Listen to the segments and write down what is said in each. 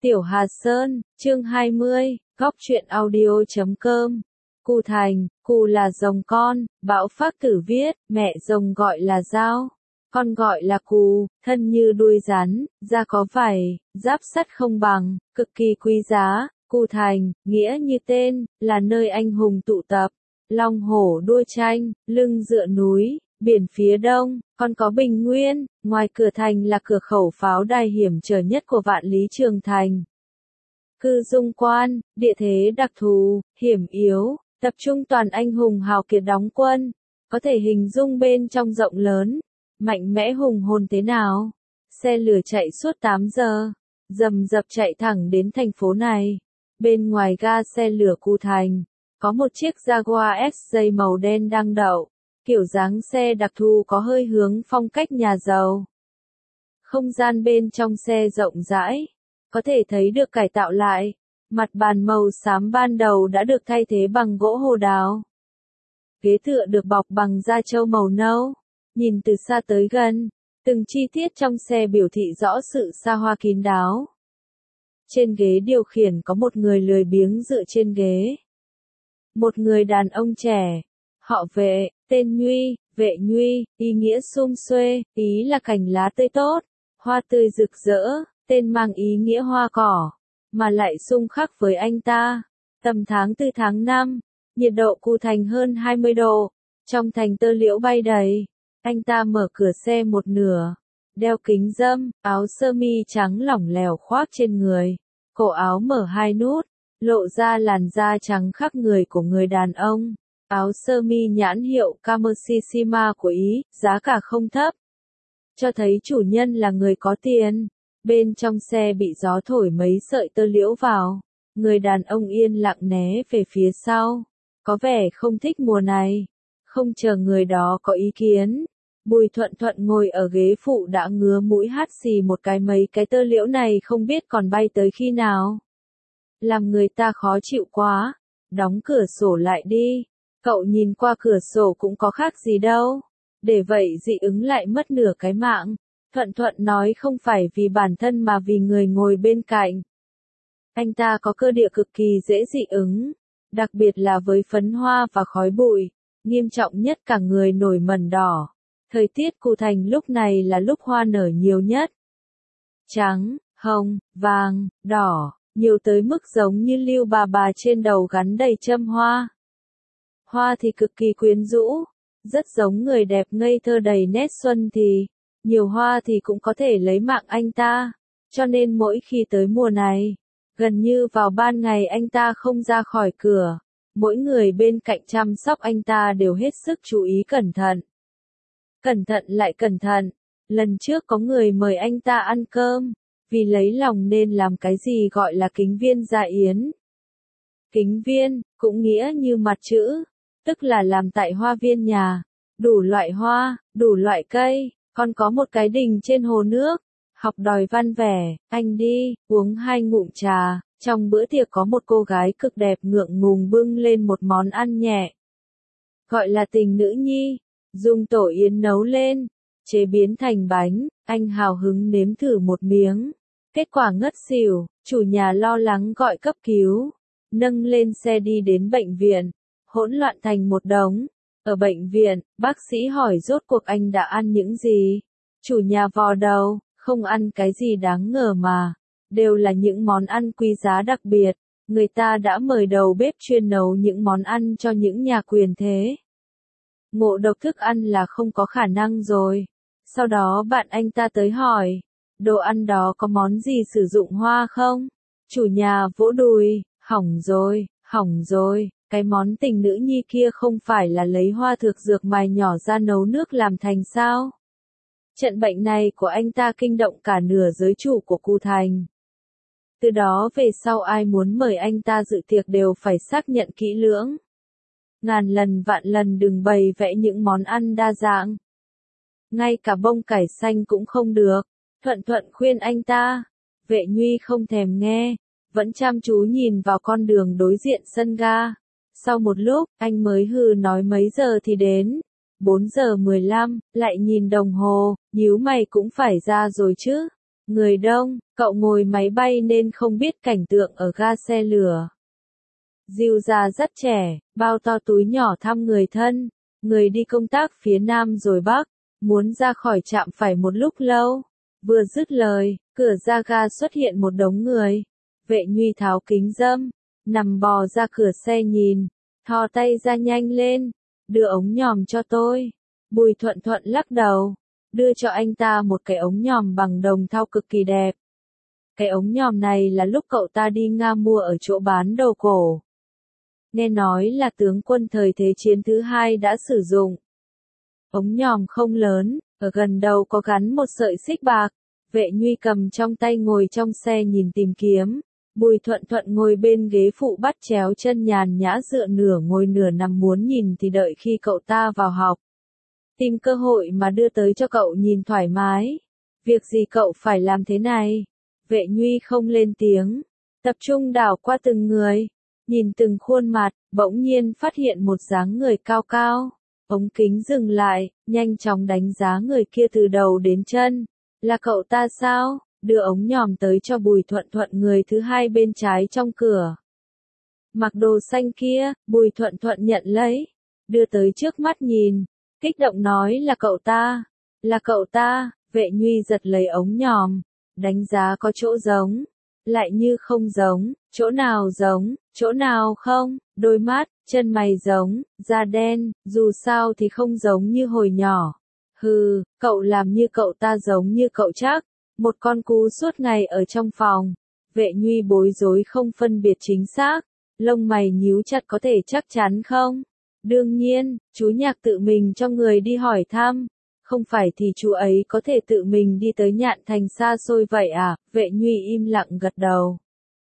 Tiểu Hà Sơn, chương 20, góc truyện audio.com. Cù Thành, cù là rồng con, Bão Phác Tử viết, mẹ rồng gọi là dao, con gọi là cù, thân như đuôi rắn, da có vảy, giáp sắt không bằng, cực kỳ quý giá. Cù Thành, nghĩa như tên, là nơi anh hùng tụ tập, long hổ đua tranh, lưng dựa núi, biển phía đông, còn có Bình Nguyên, ngoài cửa thành là cửa khẩu pháo đài hiểm trở nhất của Vạn Lý Trường Thành. Cư dung quan, địa thế đặc thù, hiểm yếu, tập trung toàn anh hùng hào kiệt đóng quân, có thể hình dung bên trong rộng lớn, mạnh mẽ hùng hồn thế nào. Xe lửa chạy suốt 8 giờ, rầm rập chạy thẳng đến thành phố này. Bên ngoài ga xe lửa Cù Thành, có một chiếc Jaguar SJ màu đen đang đậu, kiểu dáng xe đặc thù có hơi hướng phong cách nhà giàu. Không gian bên trong xe rộng rãi, có thể thấy được cải tạo lại, mặt bàn màu xám ban đầu đã được thay thế bằng gỗ hồ đào. Ghế tựa được bọc bằng da trâu màu nâu, nhìn từ xa tới gần, từng chi tiết trong xe biểu thị rõ sự xa hoa kín đáo. Trên ghế điều khiển có một người lười biếng dựa trên ghế. Một người đàn ông trẻ, họ Vệ, tên Nhuy, Vệ Nhuy, ý nghĩa sum xuê, ý là cành lá tươi tốt, hoa tươi rực rỡ, tên mang ý nghĩa hoa cỏ, mà lại xung khắc với anh ta. Tầm tháng 4 tháng 5, nhiệt độ Cù Thành hơn 20 độ, trong thành tơ liễu bay đầy. Anh ta mở cửa xe một nửa, đeo kính râm, áo sơ mi trắng lỏng lẻo khoác trên người, cổ áo mở 2 nút, lộ ra làn da trắng khắc người của người đàn ông. Áo sơ mi nhãn hiệu Kamoshishima của Ý, giá cả không thấp, cho thấy chủ nhân là người có tiền. Bên trong xe bị gió thổi mấy sợi tơ liễu vào, người đàn ông yên lặng né về phía sau, có vẻ không thích mùa này. Không chờ người đó có ý kiến, Bùi Thuận Thuận ngồi ở ghế phụ đã ngứa mũi hắt xì một cái, mấy cái tơ liễu này không biết còn bay tới khi nào. Làm người ta khó chịu quá, đóng cửa sổ lại đi. Cậu nhìn qua cửa sổ cũng có khác gì đâu, để vậy dị ứng lại mất nửa cái mạng. Thuận Thuận nói không phải vì bản thân mà vì người ngồi bên cạnh. Anh ta có cơ địa cực kỳ dễ dị ứng, đặc biệt là với phấn hoa và khói bụi, nghiêm trọng nhất cả người nổi mẩn đỏ. Thời tiết Cù Thành lúc này là lúc hoa nở nhiều nhất. Trắng, hồng, vàng, đỏ, nhiều tới mức giống như lưu bà trên đầu gắn đầy châm hoa. Hoa thì cực kỳ quyến rũ, rất giống người đẹp ngây thơ đầy nét xuân thì, nhiều hoa thì cũng có thể lấy mạng anh ta, cho nên mỗi khi tới mùa này, gần như vào ban ngày anh ta không ra khỏi cửa, mỗi người bên cạnh chăm sóc anh ta đều hết sức chú ý cẩn thận. Cẩn thận lại cẩn thận, lần trước có người mời anh ta ăn cơm, vì lấy lòng nên làm cái gì gọi là kính viên dạ yến. Kính viên, cũng nghĩa như mặt chữ, tức là làm tại hoa viên nhà, đủ loại hoa, đủ loại cây, còn có một cái đình trên hồ nước, học đòi văn vẻ. Anh đi, uống 2 ngụm trà. Trong bữa tiệc có một cô gái cực đẹp ngượng ngùng bưng lên một món ăn nhẹ, gọi là tình nữ nhi, dùng tổ yến nấu lên, chế biến thành bánh. Anh hào hứng nếm thử một miếng, kết quả ngất xỉu. Chủ nhà lo lắng gọi cấp cứu, nâng lên xe đi đến bệnh viện, hỗn loạn thành một đống. Ở bệnh viện, bác sĩ hỏi rốt cuộc anh đã ăn những gì. Chủ nhà vò đầu, không ăn cái gì đáng ngờ mà, đều là những món ăn quý giá đặc biệt. Người ta đã mời đầu bếp chuyên nấu những món ăn cho những nhà quyền thế. Ngộ độc thức ăn là không có khả năng rồi. Sau đó bạn anh ta tới hỏi, đồ ăn đó có món gì sử dụng hoa không? Chủ nhà vỗ đùi, hỏng rồi, cái món tình nữ nhi kia không phải là lấy hoa thực dược mài nhỏ ra nấu nước làm thành sao? Trận bệnh này của anh ta kinh động cả nửa giới chủ của Cù Thành. Từ đó về sau ai muốn mời anh ta dự tiệc đều phải xác nhận kỹ lưỡng. Ngàn lần vạn lần đừng bày vẽ những món ăn đa dạng. Ngay cả bông cải xanh cũng không được. Thuận Thuận khuyên anh ta. Vệ Nhuy không thèm nghe, vẫn chăm chú nhìn vào con đường đối diện sân ga. Sau một lúc, anh mới hừ nói mấy giờ thì đến. 4 giờ 15, lại nhìn đồng hồ, nhíu mày cũng phải ra rồi chứ. Người đông, cậu ngồi máy bay nên không biết cảnh tượng ở ga xe lửa. Diêu già rất trẻ, bao to túi nhỏ thăm người thân, người đi công tác phía Nam rồi Bắc, muốn ra khỏi trạm phải một lúc lâu. Vừa dứt lời, cửa ra ga xuất hiện một đống người. Vệ Nhuy tháo kính râm, nằm bò ra cửa xe nhìn, thò tay ra nhanh lên, đưa ống nhòm cho tôi. Bùi Thuận Thuận lắc đầu, đưa cho anh ta một cái ống nhòm bằng đồng thau cực kỳ đẹp. Cái ống nhòm này là lúc cậu ta đi Nga mua ở chỗ bán đồ cổ. Nghe nói là tướng quân thời Thế chiến thứ hai đã sử dụng. Ống nhòm không lớn, ở gần đầu có gắn một sợi xích bạc. Vệ Nhuy cầm trong tay ngồi trong xe nhìn tìm kiếm. Bùi Thuận Thuận ngồi bên ghế phụ bắt chéo chân nhàn nhã dựa nửa ngồi nửa nằm muốn nhìn thì đợi khi cậu ta vào học. Tìm cơ hội mà đưa tới cho cậu nhìn thoải mái. Việc gì cậu phải làm thế này? Vệ Nhuy không lên tiếng, tập trung đảo qua từng người, nhìn từng khuôn mặt, bỗng nhiên phát hiện một dáng người cao cao. Ống kính dừng lại, nhanh chóng đánh giá người kia từ đầu đến chân. Là cậu ta sao? Đưa ống nhòm tới cho Bùi Thuận Thuận người thứ hai bên trái trong cửa. Mặc đồ xanh kia, Bùi Thuận Thuận nhận lấy, đưa tới trước mắt nhìn, kích động nói là cậu ta. Là cậu ta. Vệ Nhuy giật lấy ống nhòm, đánh giá có chỗ giống, lại như không giống, chỗ nào giống, chỗ nào không, đôi mắt, chân mày giống, da đen, dù sao thì không giống như hồi nhỏ. Hừ, cậu làm như cậu ta giống như cậu chắc, một con cú suốt ngày ở trong phòng. Vệ Nhuy bối rối không phân biệt chính xác, lông mày nhíu chặt có thể chắc chắn không? Đương nhiên, chú Nhạc tự mình cho người đi hỏi thăm. Không phải thì chú ấy có thể tự mình đi tới Nhạn Thành xa xôi vậy à? Vệ Nhuy im lặng gật đầu.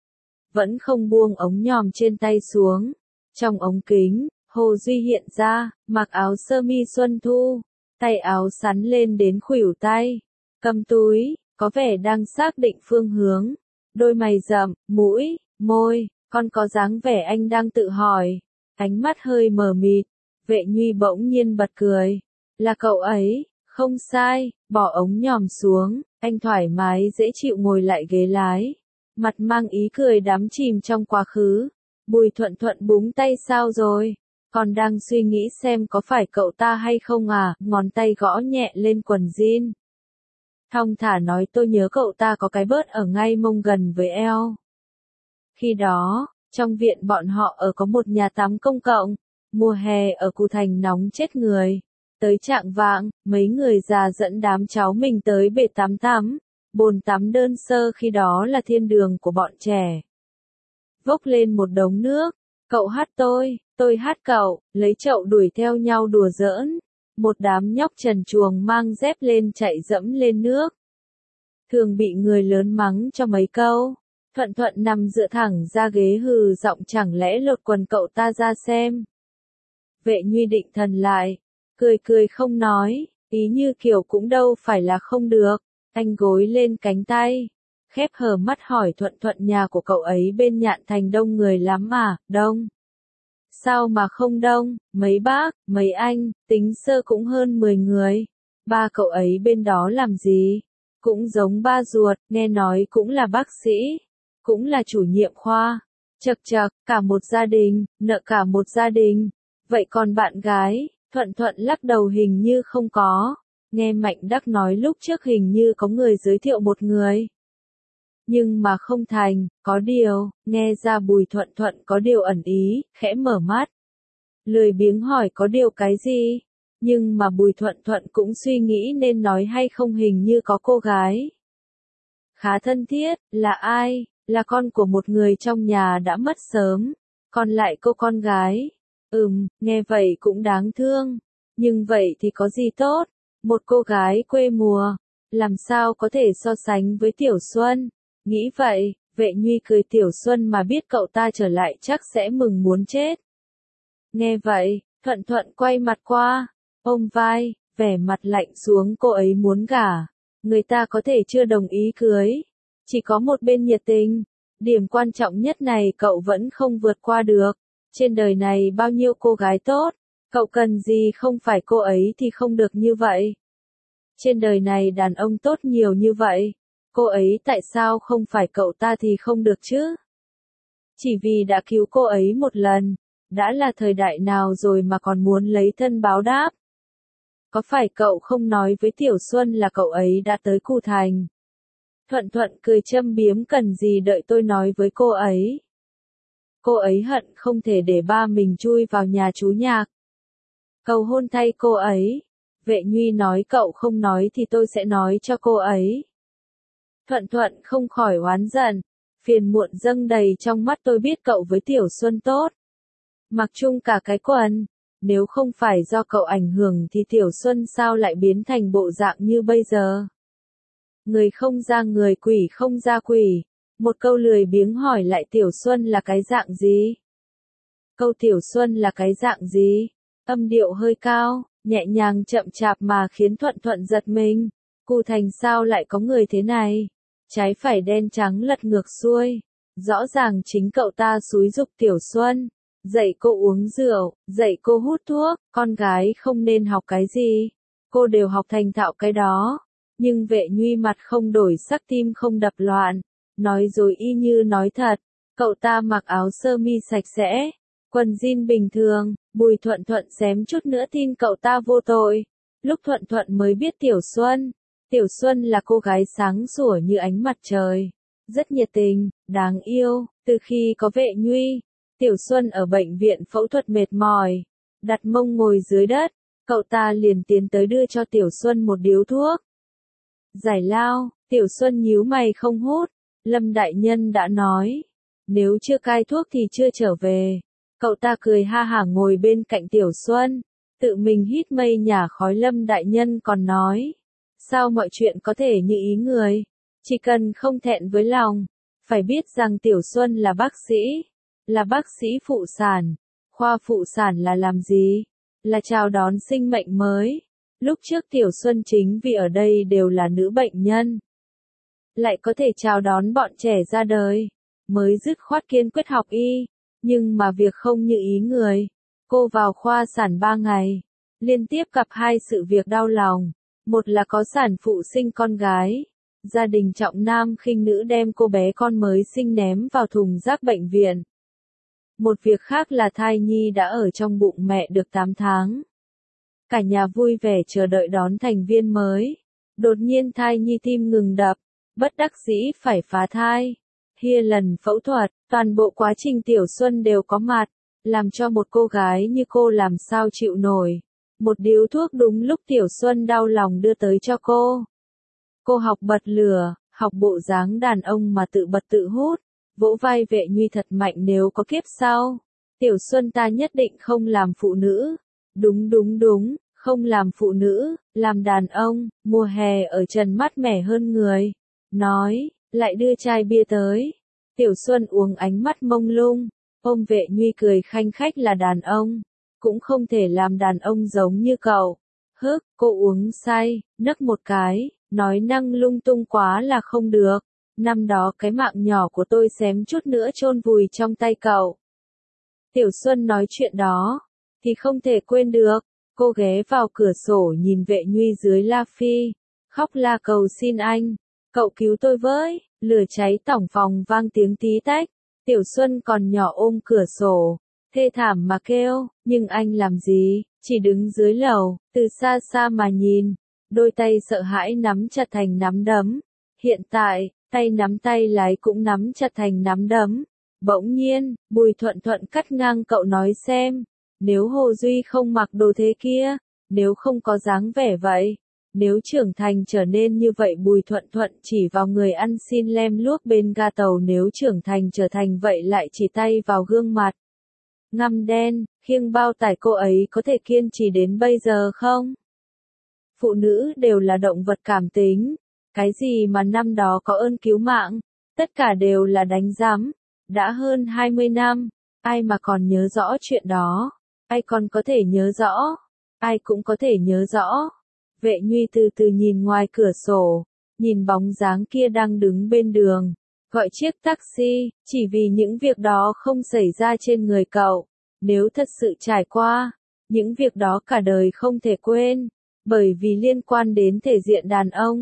Vẫn không buông ống nhòm trên tay xuống. Trong ống kính, Hồ Duy hiện ra, mặc áo sơ mi xuân thu, tay áo sắn lên đến khuỷu tay, cầm túi, có vẻ đang xác định phương hướng. Đôi mày rậm, mũi, môi, còn có dáng vẻ anh đang tự hỏi. Ánh mắt hơi mờ mịt. Vệ Nhuy bỗng nhiên bật cười. Là cậu ấy. Không sai, bỏ ống nhòm xuống, anh thoải mái dễ chịu ngồi lại ghế lái. Mặt mang ý cười đắm chìm trong quá khứ. Bùi Thuận Thuận búng tay sao rồi? Còn đang suy nghĩ xem có phải cậu ta hay không à? Ngón tay gõ nhẹ lên quần jean. Thong thả nói tôi nhớ cậu ta có cái bớt ở ngay mông gần với eo. Khi đó, trong viện bọn họ ở có một nhà tắm công cộng. Mùa hè ở Cù Thành nóng chết người. Tới trạng vạng, mấy người già dẫn đám cháu mình tới bể tắm tắm. Bồn tắm đơn sơ khi đó là thiên đường của bọn trẻ. Vốc lên một đống nước, cậu hát tôi hát cậu, lấy chậu đuổi theo nhau đùa giỡn. Một đám nhóc trần truồng mang dép lên chạy dẫm lên nước. Thường bị người lớn mắng cho mấy câu. Thuận Thuận nằm dựa thẳng ra ghế hừ giọng chẳng lẽ lột quần cậu ta ra xem. Vệ Nhuy định thần lại. Cười cười không nói, ý như kiểu cũng đâu phải là không được. Anh gối lên cánh tay, khép hờ mắt hỏi Thuận Thuận nhà của cậu ấy bên Nhạn Thành đông người lắm à? Đông. Sao mà không đông, mấy bác, mấy anh, tính sơ cũng hơn 10 người. Ba cậu ấy bên đó làm gì? Cũng giống ba ruột, nghe nói cũng là bác sĩ, cũng là chủ nhiệm khoa. Chậc chậc, cả một gia đình, nợ cả một gia đình. Vậy còn bạn gái? Thuận Thuận lắc đầu hình như không có. Nghe Mạnh Đắc nói lúc trước hình như có người giới thiệu một người. Nhưng mà không thành, có điều, nghe ra Bùi Thuận Thuận có điều ẩn ý, khẽ mở mắt. Lười biếng hỏi có điều cái gì? Nhưng mà Bùi Thuận Thuận cũng suy nghĩ nên nói hay không hình như có cô gái. Khá thân thiết, là ai? Là con của một người trong nhà đã mất sớm. Còn lại cô con gái. Nghe vậy cũng đáng thương. Nhưng vậy thì có gì tốt? Một cô gái quê mùa. Làm sao có thể so sánh với Tiểu Xuân? Nghĩ vậy, Vệ Nhuy cười Tiểu Xuân mà biết cậu ta trở lại chắc sẽ mừng muốn chết. Nghe vậy, Thuận Thuận quay mặt qua, ôm vai, vẻ mặt lạnh xuống cô ấy muốn gả. Người ta có thể chưa đồng ý cưới. Chỉ có một bên nhiệt tình. Điểm quan trọng nhất này cậu vẫn không vượt qua được. Trên đời này bao nhiêu cô gái tốt. Cậu cần gì không phải cô ấy thì không được như vậy. Trên đời này đàn ông tốt nhiều như vậy. Cô ấy tại sao không phải cậu ta thì không được chứ? Chỉ vì đã cứu cô ấy một lần, đã là thời đại nào rồi mà còn muốn lấy thân báo đáp? Có phải cậu không nói với Tiểu Xuân là cậu ấy đã tới Cù Thành? Thuận Thuận cười châm biếm, cần gì đợi tôi nói với cô ấy. Cô ấy hận không thể để ba mình chui vào nhà chú Nhạc. Cầu hôn thay cô ấy. Vệ Nhuy nói cậu không nói thì tôi sẽ nói cho cô ấy. Thuận Thuận không khỏi oán giận. Phiền muộn dâng đầy trong mắt, tôi biết cậu với Tiểu Xuân tốt. Mặc chung cả cái quần. Nếu không phải do cậu ảnh hưởng thì Tiểu Xuân sao lại biến thành bộ dạng như bây giờ? Người không ra người, quỷ không ra quỷ. Một câu lười biếng hỏi lại Tiểu Xuân là cái dạng gì? Câu Tiểu Xuân là cái dạng gì? Âm điệu hơi cao, nhẹ nhàng chậm chạp mà khiến Thuận Thuận giật mình. Cù Thành sao lại có người thế này? Trái phải đen trắng lật ngược xuôi. Rõ ràng chính cậu ta xúi giục Tiểu Xuân. Dạy cô uống rượu, dạy cô hút thuốc, con gái không nên học cái gì. Cô đều học thành thạo cái đó. Nhưng Vệ Nhuy mặt không đổi sắc, tim không đập loạn. Nói dối y như nói thật. Cậu ta mặc áo sơ mi sạch sẽ, quần jean bình thường. Bùi Thuận Thuận xém chút nữa tin cậu ta vô tội. Lúc Thuận Thuận mới biết Tiểu Xuân là cô gái sáng sủa như ánh mặt trời. Rất nhiệt tình, đáng yêu. Từ khi có Vệ Nhuy, Tiểu Xuân ở bệnh viện phẫu thuật mệt mỏi, đặt mông ngồi dưới đất, cậu ta liền tiến tới đưa cho Tiểu Xuân một điếu thuốc. Giải lao, Tiểu Xuân nhíu mày không hút. Lâm đại nhân đã nói, nếu chưa cai thuốc thì chưa trở về. Cậu ta cười ha hả ngồi bên cạnh Tiểu Xuân, tự mình hít mây nhả khói. Lâm đại nhân còn nói, sao mọi chuyện có thể như ý người, chỉ cần không thẹn với lòng. Phải biết rằng Tiểu Xuân là bác sĩ phụ sản. Khoa phụ sản là làm gì? Là chào đón sinh mệnh mới. Lúc trước Tiểu Xuân chính vì ở đây đều là nữ bệnh nhân, lại có thể chào đón bọn trẻ ra đời, mới dứt khoát kiên quyết học y. Nhưng mà việc không như ý người. Cô vào khoa sản 3 ngày, liên tiếp gặp 2 sự việc đau lòng. Một là có sản phụ sinh con gái. Gia đình trọng nam khinh nữ đem cô bé con mới sinh ném vào thùng rác bệnh viện. Một việc khác là thai nhi đã ở trong bụng mẹ được 8 tháng. Cả nhà vui vẻ chờ đợi đón thành viên mới. Đột nhiên thai nhi tim ngừng đập, bất đắc dĩ phải phá thai. Lần phẫu thuật, toàn bộ quá trình Tiểu Xuân đều có mặt, làm cho một cô gái như cô làm sao chịu nổi. Một điếu thuốc đúng lúc Tiểu Xuân đau lòng đưa tới cho cô. Cô học bật lửa, học bộ dáng đàn ông mà tự bật tự hút, vỗ vai Vệ Nhuy thật mạnh, nếu có kiếp sau. Tiểu Xuân ta nhất định không làm phụ nữ. Đúng, không làm phụ nữ, làm đàn ông. Mùa hè ở trần mát mẻ hơn người. Nói, lại đưa chai bia tới. Tiểu Xuân uống ánh mắt mông lung, ôm Vệ Nhuy cười khanh khách, là đàn ông, cũng không thể làm đàn ông giống như cậu. Cô uống say, nấc một cái, nói năng lung tung quá là không được. Năm đó cái mạng nhỏ của tôi xém chút nữa chôn vùi trong tay cậu. Tiểu Xuân nói chuyện đó, thì không thể quên được. Cô ghé vào cửa sổ nhìn Vệ Nhuy dưới la phi, khóc la cầu xin anh, cậu cứu tôi với. Lửa cháy tỏng phòng vang tiếng tí tách. Tiểu Xuân còn nhỏ ôm cửa sổ, thê thảm mà kêu, nhưng anh làm gì, chỉ đứng dưới lầu, từ xa xa mà nhìn. Đôi tay sợ hãi nắm chặt thành nắm đấm. Hiện tại, tay nắm tay lái cũng nắm chặt thành nắm đấm. Bỗng nhiên, Bùi Thuận Thuận cắt ngang, cậu nói xem, nếu Hồ Duy không mặc đồ thế kia, nếu không có dáng vẻ vậy, nếu trưởng thành trở nên như vậy. Bùi Thuận Thuận chỉ vào người ăn xin lem luốc bên ga tàu, nếu trưởng thành trở thành vậy lại chỉ tay vào gương mặt ngăm đen, khiêng bao tải. Cô ấy có thể kiên trì đến bây giờ không? Phụ nữ đều là động vật cảm tính. Cái gì mà năm đó có ơn cứu mạng, tất cả đều là đánh giám. Đã hơn 20 năm, ai mà còn nhớ rõ chuyện đó? Ai còn có thể nhớ rõ? Ai cũng có thể nhớ rõ. Vệ Nhuy từ từ nhìn ngoài cửa sổ, nhìn bóng dáng kia đang đứng bên đường, gọi chiếc taxi, chỉ vì những việc đó không xảy ra trên người cậu. Nếu thật sự trải qua, những việc đó cả đời không thể quên, bởi vì liên quan đến thể diện đàn ông.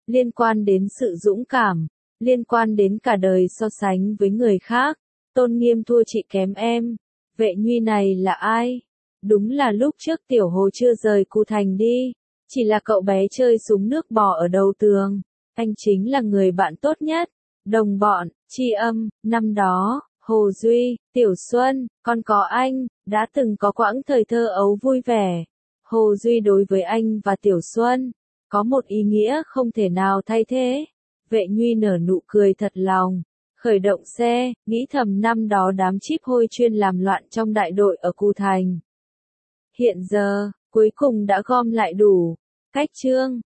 liên quan đến sự dũng cảm, liên quan đến cả đời so sánh với người khác, tôn nghiêm thua chị kém em. Vệ Nhuy này là ai? Đúng là lúc trước Tiểu Hồ chưa rời Cù Thành đi, chỉ là cậu bé chơi súng nước bò ở đầu tường. Anh chính là người bạn tốt nhất, đồng bọn, tri âm, năm đó, Hồ Duy, Tiểu Xuân, còn có anh, đã từng có quãng thời thơ ấu vui vẻ. Hồ Duy đối với anh và Tiểu Xuân, có một ý nghĩa không thể nào thay thế. Vệ Nhuy nở nụ cười thật lòng, khởi động xe, nghĩ thầm năm đó đám chíp hôi chuyên làm loạn trong đại đội ở Cù Thành. Hiện giờ, cuối cùng đã gom lại đủ. Cách chương